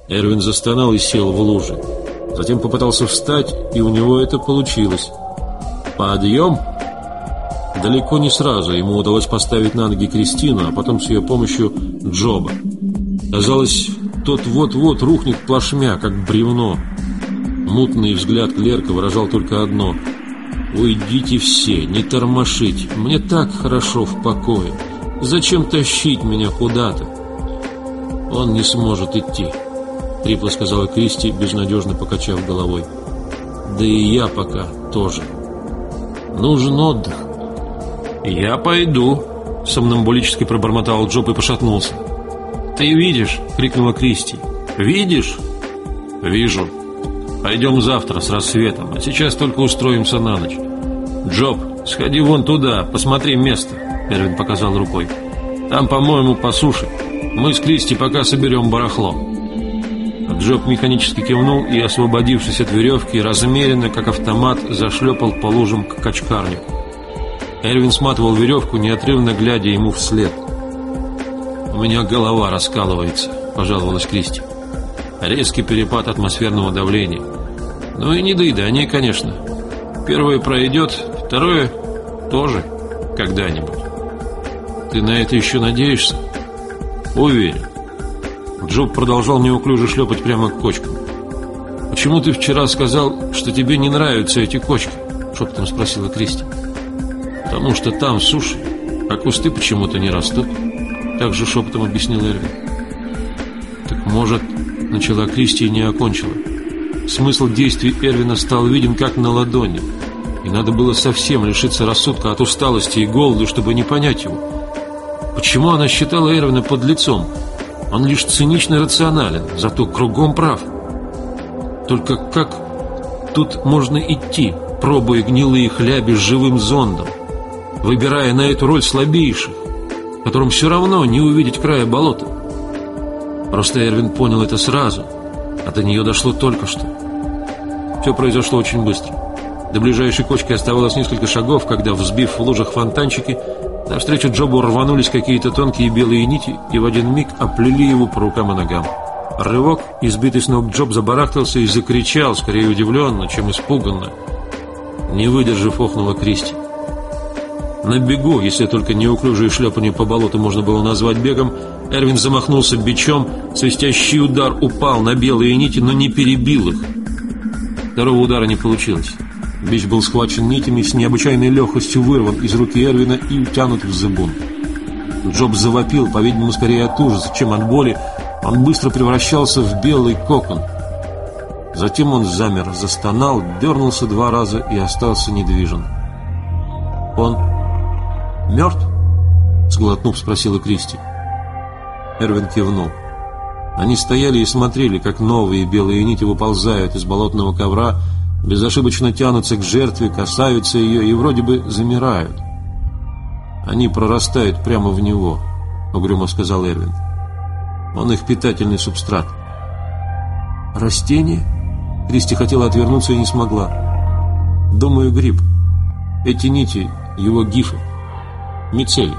Эрвин застонал и сел в луже. Затем попытался встать, и у него это получилось. «Подъем!» Далеко не сразу ему удалось поставить на ноги Кристину, а потом с ее помощью Джоба. Казалось, тот вот-вот рухнет плашмя, как бревно. Мутный взгляд клерка выражал только одно: «Уйдите все, не тормошите, мне так хорошо в покое. Зачем тащить меня куда-то?» «Он не сможет идти», — хрипло сказала Кристи, безнадежно покачав головой. «Да и я пока тоже. Нужен отдых». «Я пойду», — сомнамбулически пробормотал Джоб и пошатнулся. «Ты видишь?» — крикнула Кристи. «Видишь?» «Вижу. Пойдем завтра с рассветом, а сейчас только устроимся на ночь. Джоб, сходи вон туда, посмотри место», — Эрвин показал рукой. «Там, по-моему, по суше. Мы с Кристи пока соберем барахло». Джоб механически кивнул и, освободившись от веревки, размеренно, как автомат, зашлепал по лужам к качкарнику. Эрвин сматывал веревку, неотрывно глядя ему вслед. «У меня голова раскалывается», — пожаловалась Кристи. «Резкий перепад атмосферного давления. Ну и недоедание, конечно. Первое пройдет, второе тоже когда-нибудь». «Ты на это еще надеешься?» «Уверен». Джоб продолжал неуклюже шлепать прямо к кочкам. «Почему ты вчера сказал, что тебе не нравятся эти кочки?» — шепотом спросила Кристи. «Потому что там суши, а кусты почему-то не растут», — также шепотом объяснил Эрвин. «Так может...» — начала Кристи и не окончила. Смысл действий Эрвина стал виден как на ладони, и надо было совсем лишиться рассудка от усталости и голода, чтобы не понять его. Почему она считала Эрвина подлецом? Он лишь цинично рационален, зато кругом прав. Только как тут можно идти, пробуя гнилые хляби с живым зондом, выбирая на эту роль слабейших, которым все равно не увидеть края болота? Просто Эрвин понял это сразу, а до нее дошло только что. Все произошло очень быстро. До ближайшей кочки оставалось несколько шагов, когда, взбив в лужах фонтанчики, навстречу Джобу рванулись какие-то тонкие белые нити и в один миг оплели его по рукам и ногам. Рывок, избитый с ног Джоб забарахтался и закричал, скорее удивленно, чем испуганно. Не выдержав, охнула Кристи. На бегу, если только неуклюжее шлепание по болоту можно было назвать бегом, Эрвин замахнулся бичом, свистящий удар упал на белые нити, но не перебил их. Второго удара не получилось. Бич был схвачен нитями, с необычайной легкостью вырван из руки Эрвина и утянут в зыбун. Джоб завопил, по-видимому, скорее от ужаса, чем от боли. Он быстро превращался в белый кокон. Затем он замер, застонал, дернулся 2 раза и остался недвижен. «Он мертв?» — сглотнув, спросила Кристи. Эрвин кивнул. Они стояли и смотрели, как новые белые нити выползают из болотного ковра, безошибочно тянутся к жертве, касаются ее и вроде бы замирают. «Они прорастают прямо в него», — угрюмо сказал Эрвин. «Он их питательный субстрат». «Растение?» Кристи хотела отвернуться и не смогла. «Думаю, гриб. Эти нити — его гифы. Мицелий».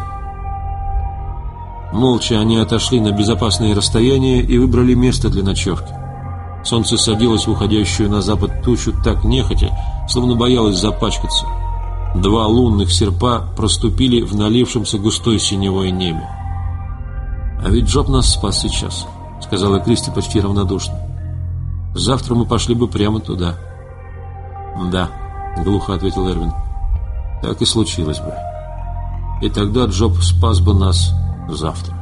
Молча они отошли на безопасное расстояние и выбрали место для ночевки. Солнце садилось в уходящую на запад тучу так нехотя, словно боялось запачкаться. 2 лунных серпа проступили в налившемся густой синевой небе. «А ведь Джоб нас спас сейчас», — сказала Кристи почти равнодушно. «Завтра мы пошли бы прямо туда». «Да», — глухо ответил Эрвин, — «так и случилось бы. И тогда Джоб спас бы нас завтра».